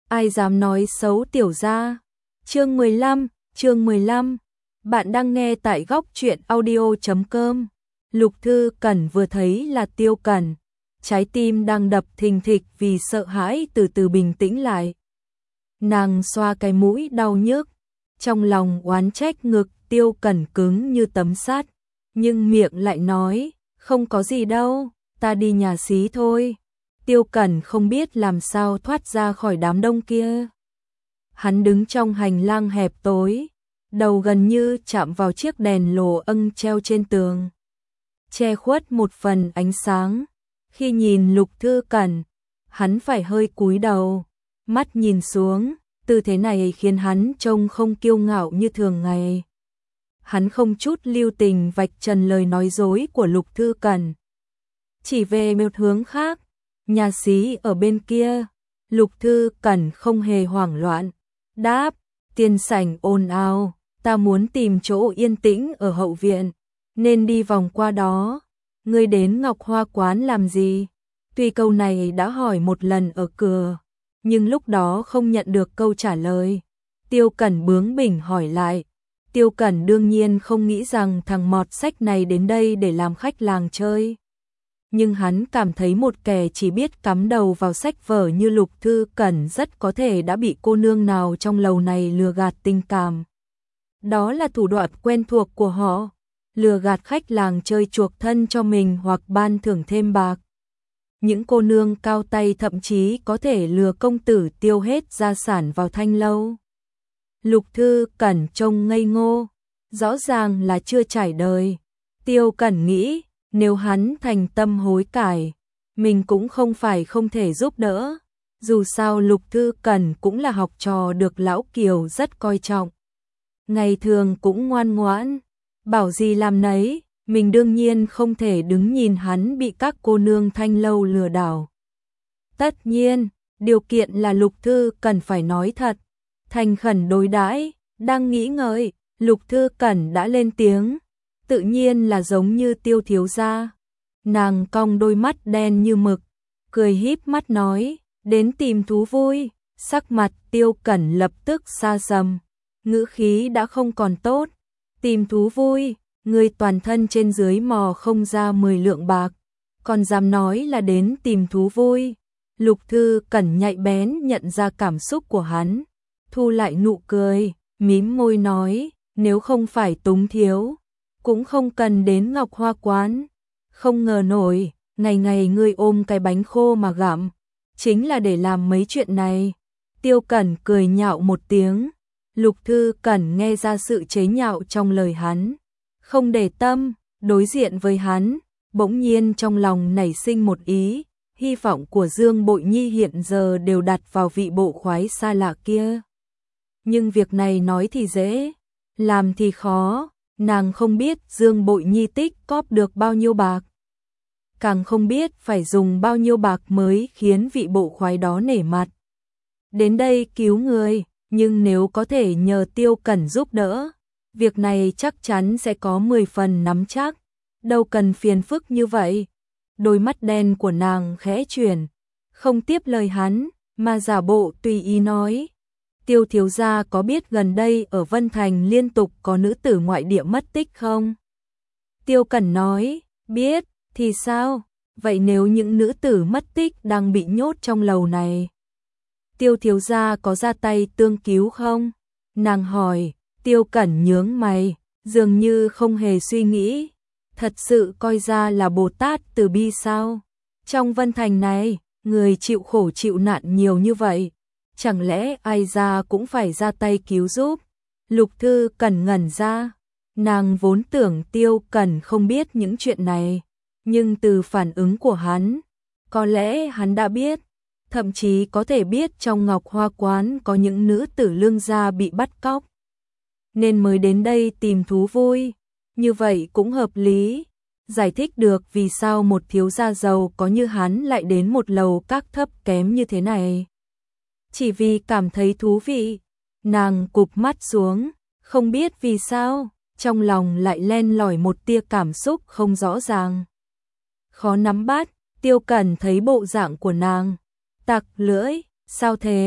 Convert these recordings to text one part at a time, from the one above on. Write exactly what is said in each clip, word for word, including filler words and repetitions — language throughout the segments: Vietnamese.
ai dám nói xấu tiểu gia. Chương mười lăm, chương mười lăm. Bạn đang nghe tại góc truyện audio chấm com. Lục Thư Cẩn vừa thấy là Tiêu Cẩn, trái tim đang đập thình thịch vì sợ hãi từ từ bình tĩnh lại. Nàng xoa cái mũi đau nhức, trong lòng oán trách ngực Tiêu Cẩn cứng như tấm sắt, nhưng miệng lại nói, không có gì đâu, ta đi nhà xí thôi. Tiêu Cẩn không biết làm sao thoát ra khỏi đám đông kia. Hắn đứng trong hành lang hẹp tối, đầu gần như chạm vào chiếc đèn lồ âng treo trên tường, che khuất một phần ánh sáng. Khi nhìn Lục Thư Cẩn, hắn phải hơi cúi đầu, mắt nhìn xuống, tư thế này khiến hắn trông không kiêu ngạo như thường ngày. Hắn không chút lưu tình vạch trần lời nói dối của Lục Thư Cẩn. Chỉ về một hướng khác, nhà xí ở bên kia. Lục Thư Cẩn không hề hoảng loạn, đáp, tiền sảnh ồn ào, ta muốn tìm chỗ yên tĩnh ở hậu viện, nên đi vòng qua đó. Ngươi đến Ngọc Hoa quán làm gì? Tuy câu này đã hỏi một lần ở cửa, nhưng lúc đó không nhận được câu trả lời. Tiêu Cẩn bướng bỉnh hỏi lại. Tiêu Cẩn đương nhiên không nghĩ rằng thằng mọt sách này đến đây để làm khách làng chơi. Nhưng hắn cảm thấy một kẻ chỉ biết cắm đầu vào sách vở như Lục Thư Cẩn rất có thể đã bị cô nương nào trong lầu này lừa gạt tình cảm. Đó là thủ đoạn quen thuộc của họ, lừa gạt khách làng chơi chuộc thân cho mình hoặc ban thưởng thêm bạc. Những cô nương cao tay thậm chí có thể lừa công tử tiêu hết gia sản vào thanh lâu. Lục Thư Cẩn trông ngây ngô, rõ ràng là chưa trải đời. Tiêu Cẩn nghĩ, nếu hắn thành tâm hối cải, mình cũng không phải không thể giúp đỡ. Dù sao Lục Thư Cẩn cũng là học trò được Lão Kiều rất coi trọng. Ngày thường cũng ngoan ngoãn, bảo gì làm nấy, mình đương nhiên không thể đứng nhìn hắn bị các cô nương thanh lâu lừa đảo. Tất nhiên, điều kiện là Lục Thư Cẩn phải nói thật, thành khẩn đối đãi. Đang nghĩ ngợi, Lục Thư Cẩn đã lên tiếng, tự nhiên là giống như Tiêu thiếu gia. Nàng cong đôi mắt đen như mực, cười híp mắt nói, đến tìm thú vui. Sắc mặt Tiêu Cẩn lập tức xa sầm, ngữ khí đã không còn tốt. Tìm thú vui, người toàn thân trên dưới mò không ra mười lượng bạc, còn dám nói là đến tìm thú vui. Lục Thư Cẩn nhạy bén nhận ra cảm xúc của hắn, thu lại nụ cười, mím môi nói, nếu không phải túng thiếu, cũng không cần đến Ngọc Hoa quán. Không ngờ nổi, ngày ngày ngươi ôm cái bánh khô mà gặm, chính là để làm mấy chuyện này. Tiêu Cẩn cười nhạo một tiếng. Lục Thư Cẩn nghe ra sự chế nhạo trong lời hắn, không để tâm, đối diện với hắn, bỗng nhiên trong lòng nảy sinh một ý, hy vọng của Dương Bội Nhi hiện giờ đều đặt vào vị bộ khoái xa lạ kia. Nhưng việc này nói thì dễ, làm thì khó, nàng không biết Dương Bội Nhi tích cóp được bao nhiêu bạc, càng không biết phải dùng bao nhiêu bạc mới khiến vị bộ khoái đó nể mặt đến đây cứu người. Nhưng nếu có thể nhờ Tiêu Cẩn giúp đỡ, việc này chắc chắn sẽ có mười phần nắm chắc, đâu cần phiền phức như vậy. Đôi mắt đen của nàng khẽ chuyển, không tiếp lời hắn, mà giả bộ tùy ý nói, Tiêu thiếu gia có biết gần đây ở Vân Thành liên tục có nữ tử ngoại địa mất tích không? Tiêu Cẩn nói, biết, thì sao? Vậy nếu những nữ tử mất tích đang bị nhốt trong lầu này, Tiêu thiếu gia có ra tay tương cứu không? Nàng hỏi. Tiêu Cẩn nhướng mày, dường như không hề suy nghĩ. Thật sự coi ra là Bồ Tát từ bi sao? Trong Vân Thành này, người chịu khổ chịu nạn nhiều như vậy, chẳng lẽ ai ra cũng phải ra tay cứu giúp? Lục Thư Cẩn ngẩn ra, nàng vốn tưởng Tiêu Cẩn không biết những chuyện này, nhưng từ phản ứng của hắn, có lẽ hắn đã biết. Thậm chí có thể biết trong Ngọc Hoa quán có những nữ tử lương gia bị bắt cóc, nên mới đến đây tìm thú vui. Như vậy cũng hợp lý, giải thích được vì sao một thiếu gia giàu có như hắn lại đến một lầu các thấp kém như thế này. Chỉ vì cảm thấy thú vị. Nàng cụp mắt xuống, không biết vì sao, trong lòng lại len lỏi một tia cảm xúc không rõ ràng, khó nắm bắt. Tiêu Cẩn thấy bộ dạng của nàng, tặc lưỡi, sao thế?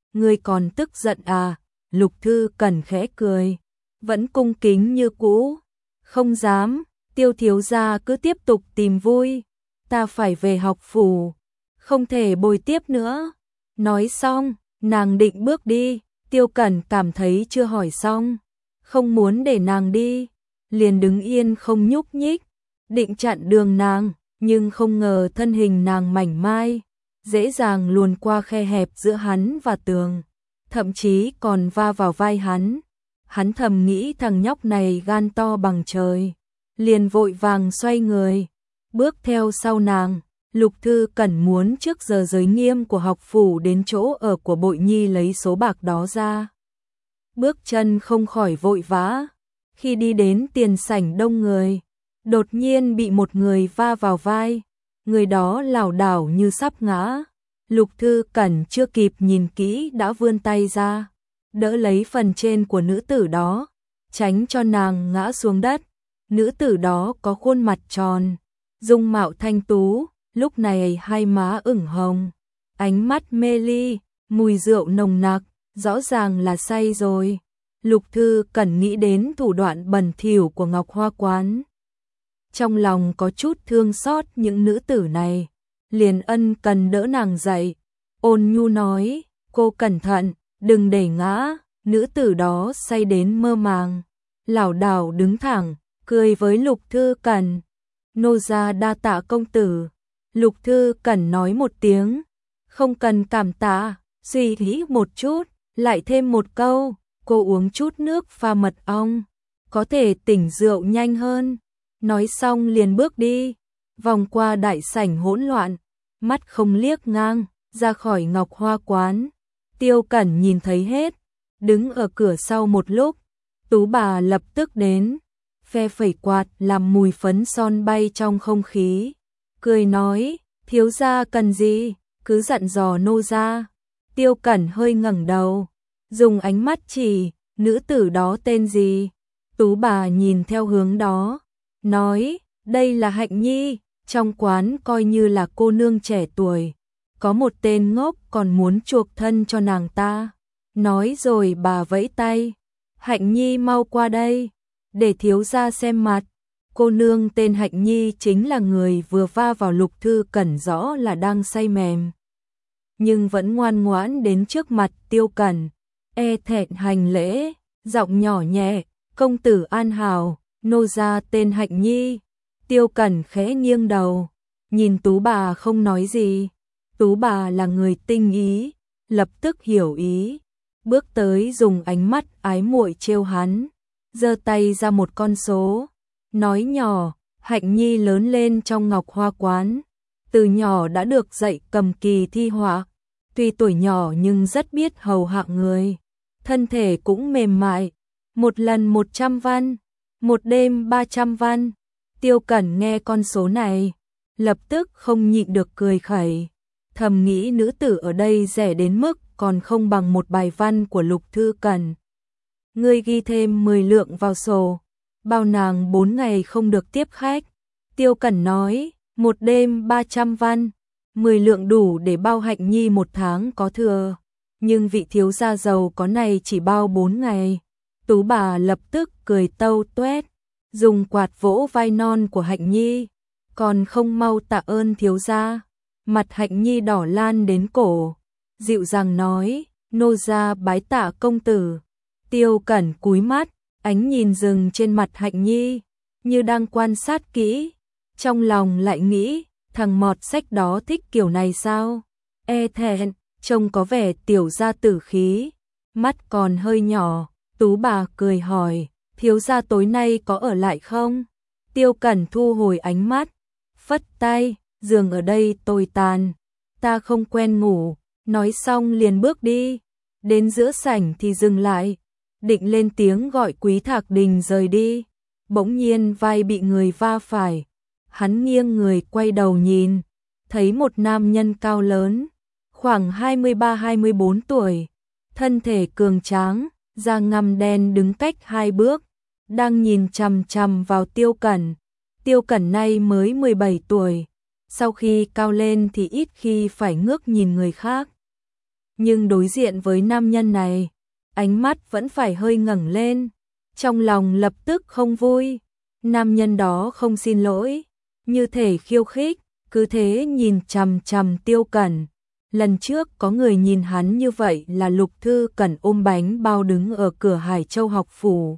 ngươi còn tức giận à? Lục Thư Cẩn khẽ cười, vẫn cung kính như cũ. Không dám, Tiêu thiếu gia cứ tiếp tục tìm vui, ta phải về học phủ, không thể bồi tiếp nữa. Nói xong, nàng định bước đi, Tiêu Cẩn cảm thấy chưa hỏi xong, không muốn để nàng đi, liền đứng yên không nhúc nhích, định chặn đường nàng, nhưng không ngờ thân hình nàng mảnh mai, dễ dàng luồn qua khe hẹp giữa hắn và tường, thậm chí còn va vào vai hắn. Hắn thầm nghĩ thằng nhóc này gan to bằng trời, liền vội vàng xoay người, bước theo sau nàng. Lục Thư Cẩn muốn trước giờ giới nghiêm của học phủ đến chỗ ở của Bội Nhi lấy số bạc đó ra. Bước chân không khỏi vội vã, khi đi đến tiền sảnh đông người, đột nhiên bị một người va vào vai, người đó lảo đảo như sắp ngã. Lục Thư Cẩn chưa kịp nhìn kỹ đã vươn tay ra, đỡ lấy phần trên của nữ tử đó, tránh cho nàng ngã xuống đất. Nữ tử đó có khuôn mặt tròn, dung mạo thanh tú, lúc này hai má ửng hồng, ánh mắt mê ly, mùi rượu nồng nặc, rõ ràng là say rồi. Lục Thư Cẩn nghĩ đến thủ đoạn bẩn thỉu của Ngọc Hoa Quán, trong lòng có chút thương xót những nữ tử này, liền ân cần đỡ nàng dậy, ôn nhu nói, cô cẩn thận, đừng để ngã. Nữ tử đó say đến mơ màng, lảo đảo đứng thẳng, cười với Lục Thư Cẩn. Nô gia đa tạ công tử. Lục Thư Cẩn nói một tiếng, không cần cảm tạ, suy nghĩ một chút, lại thêm một câu, cô uống chút nước pha mật ong, có thể tỉnh rượu nhanh hơn. Nói xong liền bước đi, vòng qua đại sảnh hỗn loạn, mắt không liếc ngang, ra khỏi Ngọc Hoa Quán. Tiêu Cẩn nhìn thấy hết, đứng ở cửa sau một lúc, Tú bà lập tức đến, phe phẩy quạt làm mùi phấn son bay trong không khí, cười nói, thiếu gia cần gì, cứ dặn dò nô gia. Tiêu Cẩn hơi ngẩng đầu, dùng ánh mắt chỉ, nữ tử đó tên gì? Tú bà nhìn theo hướng đó, nói, đây là Hạnh Nhi, trong quán coi như là cô nương trẻ tuổi, có một tên ngốc còn muốn chuộc thân cho nàng ta. Nói rồi bà vẫy tay, Hạnh Nhi mau qua đây, để thiếu gia xem mặt. Cô nương tên Hạnh Nhi chính là người vừa va vào Lục Thư Cẩn, rõ là đang say mềm, nhưng vẫn ngoan ngoãn đến trước mặt Tiêu Cẩn, e thẹn hành lễ, giọng nhỏ nhẹ, công tử an hào, nô gia tên Hạnh Nhi. Tiêu Cẩn khẽ nghiêng đầu, nhìn Tú bà không nói gì. Tú bà là người tinh ý, lập tức hiểu ý, bước tới dùng ánh mắt ái muội trêu hắn, giơ tay ra một con số, nói nhỏ, Hạnh Nhi lớn lên trong Ngọc Hoa Quán, từ nhỏ đã được dạy cầm kỳ thi họa, tuy tuổi nhỏ nhưng rất biết hầu hạ người, thân thể cũng mềm mại, một lần một trăm văn, một đêm ba trăm văn. Tiêu Cẩn nghe con số này, lập tức không nhịn được cười khẩy, thầm nghĩ nữ tử ở đây rẻ đến mức còn không bằng một bài văn của Lục Thư Cẩn. Ngươi ghi thêm mười lượng vào sổ, bao nàng bốn ngày không được tiếp khách. Tiêu Cẩn nói, một đêm ba trăm văn, mười lượng đủ để bao Hạnh Nhi một tháng có thừa, nhưng vị thiếu gia giàu có này chỉ bao bốn ngày. Tú bà lập tức cười tâu tuét, dùng quạt vỗ vai non của Hạnh Nhi, còn không mau tạ ơn thiếu gia. Mặt Hạnh Nhi đỏ lan đến cổ, dịu dàng nói, nô gia bái tạ công tử. Tiêu Cẩn cúi mắt, ánh nhìn dừng trên mặt Hạnh Nhi, như đang quan sát kỹ, trong lòng lại nghĩ, thằng mọt sách đó thích kiểu này sao? E thẹn, trông có vẻ tiểu gia tử khí, mắt còn hơi nhỏ. Tú bà cười hỏi, thiếu gia tối nay có ở lại không? Tiêu Cẩn thu hồi ánh mắt, phất tay, giường ở đây tồi tàn, ta không quen ngủ. Nói xong liền bước đi, đến giữa sảnh thì dừng lại, định lên tiếng gọi Quý Thạc Đình rời đi, bỗng nhiên vai bị người va phải, hắn nghiêng người quay đầu nhìn, thấy một nam nhân cao lớn, khoảng hai mươi ba hai mươi bốn tuổi, thân thể cường tráng, da ngăm đen đứng cách hai bước, đang nhìn chằm chằm vào Tiêu Cẩn. Tiêu Cẩn nay mới mười bảy tuổi, sau khi cao lên thì ít khi phải ngước nhìn người khác. nhưng đối diện với nam nhân này, ánh mắt vẫn phải hơi ngẩng lên, trong lòng lập tức không vui. Nam nhân đó không xin lỗi, như thể khiêu khích, cứ thế nhìn chằm chằm Tiêu Cẩn. Lần trước có người nhìn hắn như vậy là Lục Thư Cẩn ôm bánh bao đứng ở cửa Hải Châu học phủ.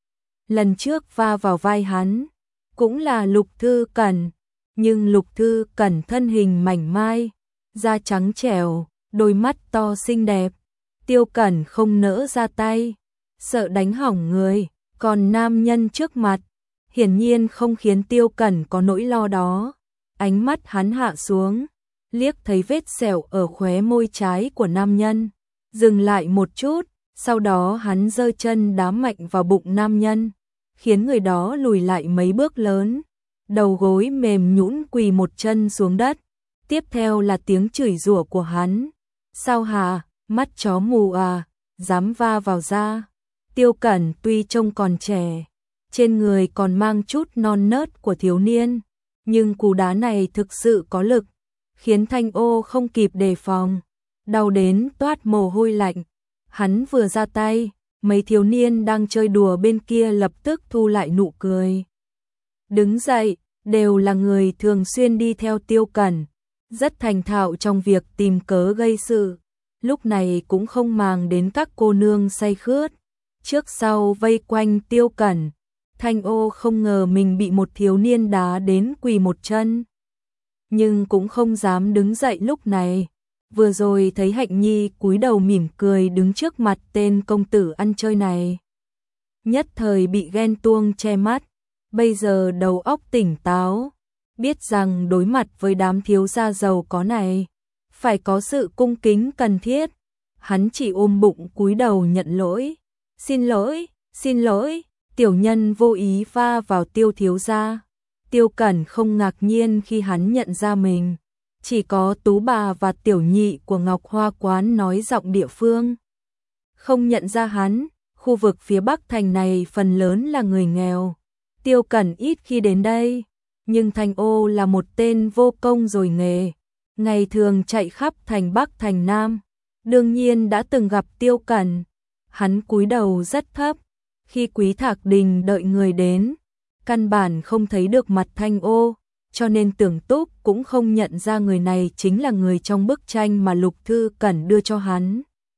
Lần trước va vào vai hắn, cũng là Lục Thư Cẩn, nhưng Lục Thư Cẩn thân hình mảnh mai, da trắng trẻo, đôi mắt to xinh đẹp. Tiêu Cẩn không nỡ ra tay, sợ đánh hỏng người, còn nam nhân trước mặt, hiển nhiên không khiến Tiêu Cẩn có nỗi lo đó. Ánh mắt hắn hạ xuống, liếc thấy vết sẹo ở khóe môi trái của nam nhân, dừng lại một chút, sau đó hắn giơ chân đá mạnh vào bụng nam nhân, khiến người đó lùi lại mấy bước lớn, đầu gối mềm nhũn quỳ một chân xuống đất. Tiếp theo là tiếng chửi rủa của hắn. Sao hả, mắt chó mù à, dám va vào da. Tiêu Cẩn tuy trông còn trẻ, trên người còn mang chút non nớt của thiếu niên, nhưng cú đá này thực sự có lực, khiến Thanh Ô không kịp đề phòng, đau đến toát mồ hôi lạnh. Hắn vừa ra tay, mấy thiếu niên đang chơi đùa bên kia lập tức thu lại nụ cười. Đứng dậy, đều là người thường xuyên đi theo Tiêu Cẩn, rất thành thạo trong việc tìm cớ gây sự, lúc này cũng không màng đến các cô nương say khướt, trước sau vây quanh Tiêu Cẩn. Thanh Ô không ngờ mình bị một thiếu niên đá đến quỳ một chân, nhưng cũng không dám đứng dậy lúc này. Vừa rồi thấy Hạnh Nhi cúi đầu mỉm cười đứng trước mặt tên công tử ăn chơi này, nhất thời bị ghen tuông che mắt, bây giờ đầu óc tỉnh táo, biết rằng đối mặt với đám thiếu gia giàu có này, phải có sự cung kính cần thiết. Hắn chỉ ôm bụng cúi đầu nhận lỗi, xin lỗi, xin lỗi, tiểu nhân vô ý va vào Tiêu thiếu gia. Tiêu Cẩn không ngạc nhiên khi hắn nhận ra mình, chỉ có Tú bà và tiểu nhị của Ngọc Hoa quán nói giọng địa phương, không nhận ra hắn. Khu vực phía Bắc thành này phần lớn là người nghèo, Tiêu Cẩn ít khi đến đây, nhưng Thanh Ô là một tên vô công rồi nghề, ngày thường chạy khắp thành Bắc thành Nam, đương nhiên đã từng gặp Tiêu Cẩn. Hắn cúi đầu rất thấp, khi Quý Thạc Đình đợi người đến, căn bản không thấy được mặt Thanh Ô, cho nên Tưởng Túc cũng không nhận ra người này chính là người trong bức tranh mà Lục Thư Cẩn đưa cho hắn.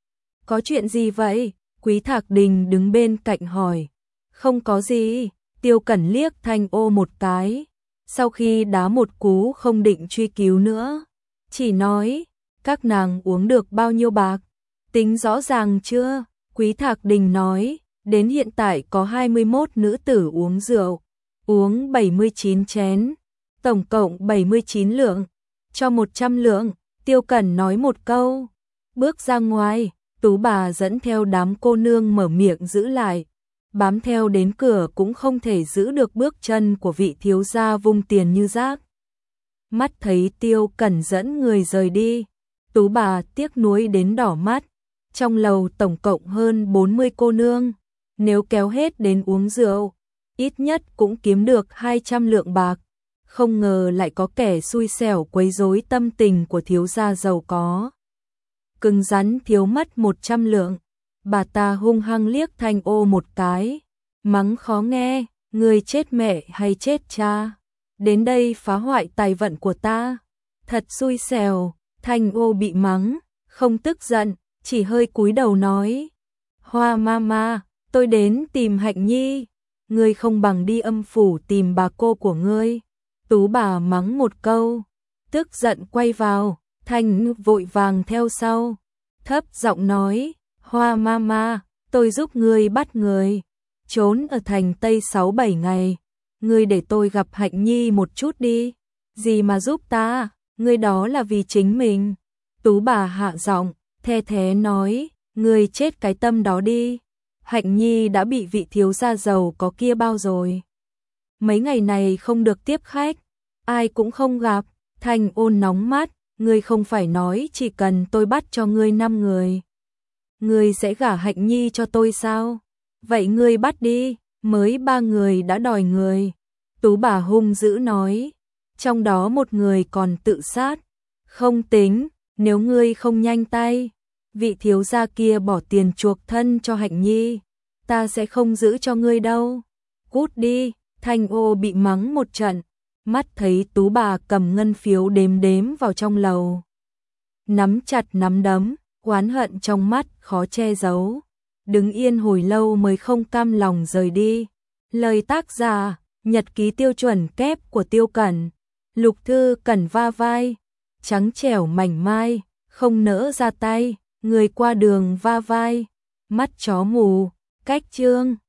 Có chuyện gì vậy? Quý Thạc Đình đứng bên cạnh hỏi. Không có gì. Tiêu Cẩn liếc Thanh Ô một cái, sau khi đá một cú không định truy cứu nữa, chỉ nói, các nàng uống được bao nhiêu bạc? Tính rõ ràng chưa? Quý Thạc Đình nói, đến hiện tại có hai mươi mốt nữ tử uống rượu, uống bảy mươi chín chén, tổng cộng bảy mươi chín lượng, cho một trăm lượng. Tiêu Cẩn nói một câu, bước ra ngoài. Tú bà dẫn theo đám cô nương mở miệng giữ lại, bám theo đến cửa cũng không thể giữ được bước chân của vị thiếu gia vung tiền như rác. Mắt thấy Tiêu Cẩn dẫn người rời đi, Tú bà tiếc nuối đến đỏ mắt. Trong lầu tổng cộng hơn bốn mươi cô nương, nếu kéo hết đến uống rượu, ít nhất cũng kiếm được hai trăm lượng bạc. Không ngờ lại có kẻ xui xẻo quấy rối tâm tình của thiếu gia giàu có, cứng rắn thiếu mất một trăm lượng. Bà ta hung hăng liếc Thanh Ô một cái, mắng khó nghe, người chết mẹ hay chết cha, đến đây phá hoại tài vận của ta, thật xui xẻo. Thanh Ô bị mắng, không tức giận, chỉ hơi cúi đầu nói, Hoa mama, tôi đến tìm Hạnh Nhi, ngươi không bằng đi âm phủ tìm bà cô của ngươi. Tú bà mắng một câu, tức giận quay vào. Thanh vội vàng theo sau, thấp giọng nói, Hoa mama, tôi giúp ngươi bắt người, trốn ở thành Tây sáu bảy ngày, ngươi để tôi gặp Hạnh Nhi một chút đi. Gì mà giúp ta, ngươi đó là vì chính mình. Tú bà hạ giọng, the thế nói, ngươi chết cái tâm đó đi. Hạnh Nhi đã bị vị thiếu gia giàu có kia bao rồi. Mấy ngày này không được tiếp khách, ai cũng không gặp. Thanh Ôn nóng mắt, ngươi không phải nói chỉ cần tôi bắt cho ngươi năm người, ngươi sẽ gả Hạnh Nhi cho tôi sao? Vậy ngươi bắt đi, mới ba người đã đòi người. Tú bà hung dữ nói, trong đó một người còn tự sát. Không tính, nếu ngươi không nhanh tay, vị thiếu gia kia bỏ tiền chuộc thân cho Hạnh Nhi, ta sẽ không giữ cho ngươi đâu. Cút đi, Thanh Ô bị mắng một trận, mắt thấy Tú bà cầm ngân phiếu đếm đếm vào trong lầu. Nắm chặt nắm đấm, oán hận trong mắt khó che giấu. Đứng yên hồi lâu mới không cam lòng rời đi. Lời tác giả, nhật ký tiêu chuẩn kép của Tiêu Cẩn. Lục Thư Cẩn va vai, trắng trẻo mảnh mai, không nỡ ra tay, người qua đường va vai, mắt chó mù, cách chương.